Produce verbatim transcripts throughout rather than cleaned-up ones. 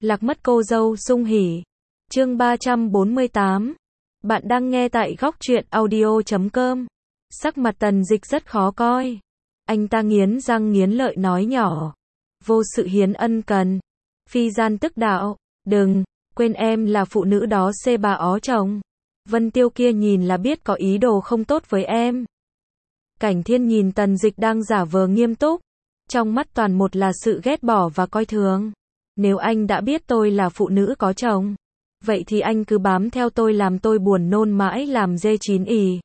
Lạc mất cô dâu sung hỉ. Chương ba trăm bốn mươi tám. Bạn đang nghe tại góc truyện audio chấm com. Sắc mặt Tần Dịch rất khó coi. Anh ta nghiến răng nghiến lợi nói nhỏ. Vô sự hiến ân cần. Phi gian tức đạo. Đừng, quên em là phụ nữ đó xê bà ó chồng. Vân Tiêu kia nhìn là biết có ý đồ không tốt với em. Cảnh Thiên nhìn Tần Dịch đang giả vờ nghiêm túc. Trong mắt toàn một là sự ghét bỏ và coi thường. Nếu anh đã biết tôi là phụ nữ có chồng, vậy thì anh cứ bám theo tôi làm tôi buồn nôn mãi làm dê chín ì.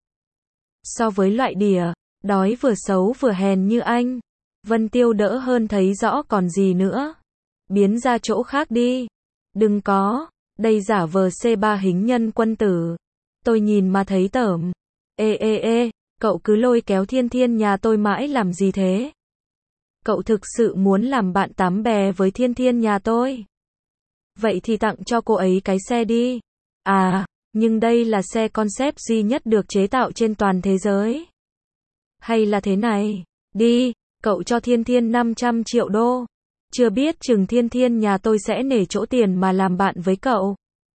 So với loại đỉa, đói vừa xấu vừa hèn như anh, Vân Tiêu đỡ hơn thấy rõ còn gì nữa. Biến ra chỗ khác đi. Đừng có, đây giả vờ xê ba hình nhân quân tử. Tôi nhìn mà thấy tởm. Ê ê ê, cậu cứ lôi kéo Thiên Thiên nhà tôi mãi làm gì thế? Cậu thực sự muốn làm bạn tám bè với Thiên Thiên nhà tôi? Vậy thì tặng cho cô ấy cái xe đi. À, nhưng đây là xe concept duy nhất được chế tạo trên toàn thế giới. Hay là thế này, đi, cậu cho Thiên Thiên năm trăm triệu đô. Chưa biết chừng Thiên Thiên nhà tôi sẽ nể chỗ tiền mà làm bạn với cậu.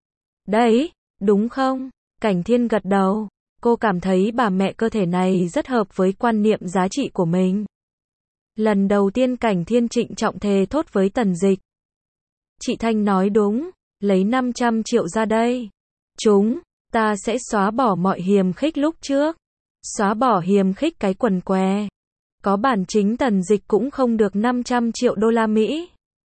Đấy, đúng không? Cảnh Thiên gật đầu. Cô cảm thấy bà mẹ cơ thể này rất hợp với quan niệm giá trị của mình. Lần đầu tiên Cảnh Thiên trịnh trọng thề thốt với Tần Dịch. Chị Thanh nói đúng, lấy năm trăm triệu ra đây. Chúng, ta sẽ xóa bỏ mọi hiềm khích lúc trước. Xóa bỏ hiềm khích cái quần què. Có bản chính Tần Dịch cũng không được năm trăm triệu đô la Mỹ.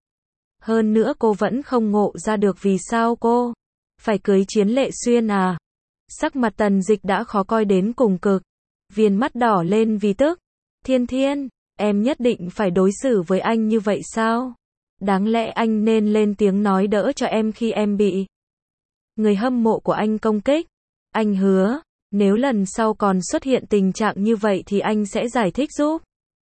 Hơn nữa cô vẫn không ngộ ra được vì sao cô phải cưới Chiến Lệ Xuyên à. Sắc mặt Tần Dịch đã khó coi đến cùng cực. Viền mắt đỏ lên vì tức. Thiên Thiên, em nhất định phải đối xử với anh như vậy sao? Đáng lẽ anh nên lên tiếng nói đỡ cho em khi em bị người hâm mộ của anh công kích. Anh hứa, nếu lần sau còn xuất hiện tình trạng như vậy thì anh sẽ giải thích giúp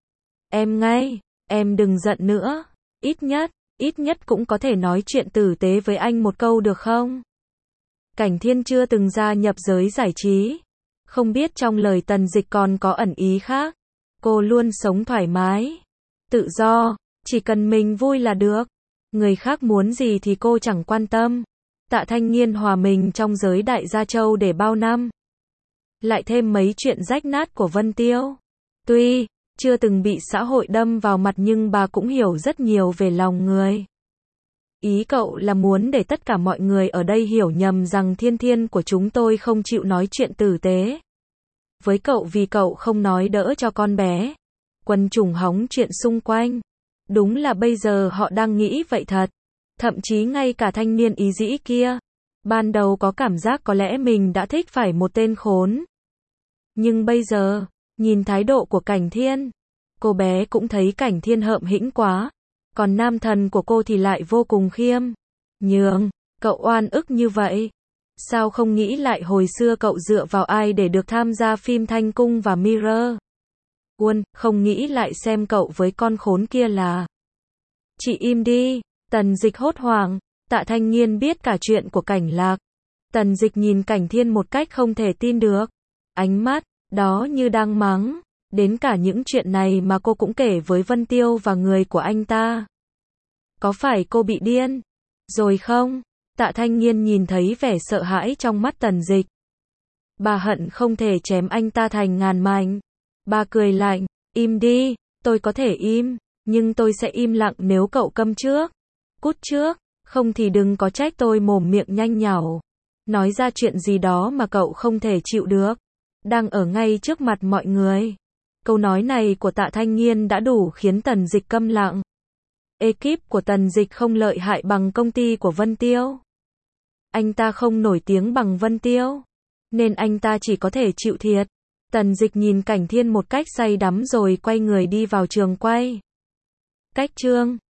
em ngay. Em đừng giận nữa. Ít nhất, ít nhất cũng có thể nói chuyện tử tế với anh một câu được không? Cảnh Thiên chưa từng gia nhập giới giải trí. Không biết trong lời Tần Dịch còn có ẩn ý khác. Cô luôn sống thoải mái, tự do, chỉ cần mình vui là được. Người khác muốn gì thì cô chẳng quan tâm. Tạ Thanh Nghiên hòa mình trong giới đại gia châu để bao năm. Lại thêm mấy chuyện rách nát của Vân Tiêu. Tuy chưa từng bị xã hội đâm vào mặt nhưng bà cũng hiểu rất nhiều về lòng người. Ý cậu là muốn để tất cả mọi người ở đây hiểu nhầm rằng Thiên Thiên của chúng tôi không chịu nói chuyện tử tế với cậu vì cậu không nói đỡ cho con bé. Quân trùng hóng chuyện xung quanh. Đúng là bây giờ họ đang nghĩ vậy thật. Thậm chí ngay cả thanh niên ý dĩ kia. Ban đầu có cảm giác có lẽ mình đã thích phải một tên khốn. Nhưng bây giờ, nhìn thái độ của Cảnh Thiên, cô bé cũng thấy Cảnh Thiên hợm hĩnh quá. Còn nam thần của cô thì lại vô cùng khiêm nhường. Cậu oan ức như vậy. Sao không nghĩ lại hồi xưa cậu dựa vào ai để được tham gia phim Thanh Cung và Mirror? Quân, không nghĩ lại xem cậu với con khốn kia là... Chị im đi. Tần Dịch hốt hoảng. Tạ Thanh Nghiên biết cả chuyện của Cảnh Lạc. Tần Dịch nhìn Cảnh Thiên một cách không thể tin được. Ánh mắt, đó như đang mắng. Đến cả những chuyện này mà cô cũng kể với Vân Tiêu và người của anh ta. Có phải cô bị điên rồi không? Tạ Thanh Nghiên nhìn thấy vẻ sợ hãi trong mắt Tần Dịch. Bà hận không thể chém anh ta thành ngàn mảnh. Bà cười lạnh, im đi, tôi có thể im, nhưng tôi sẽ im lặng nếu cậu câm trước. Cút trước, không thì đừng có trách tôi mồm miệng nhanh nhảu. Nói ra chuyện gì đó mà cậu không thể chịu được. Đang ở ngay trước mặt mọi người. Câu nói này của Tạ Thanh Nghiên đã đủ khiến Tần Dịch câm lặng. Ekip của Tần Dịch không lợi hại bằng công ty của Vân Tiêu. Anh ta không nổi tiếng bằng Vân Tiêu, nên anh ta chỉ có thể chịu thiệt. Tần Dịch nhìn Cảnh Thiên một cách say đắm rồi quay người đi vào trường quay. Cách chương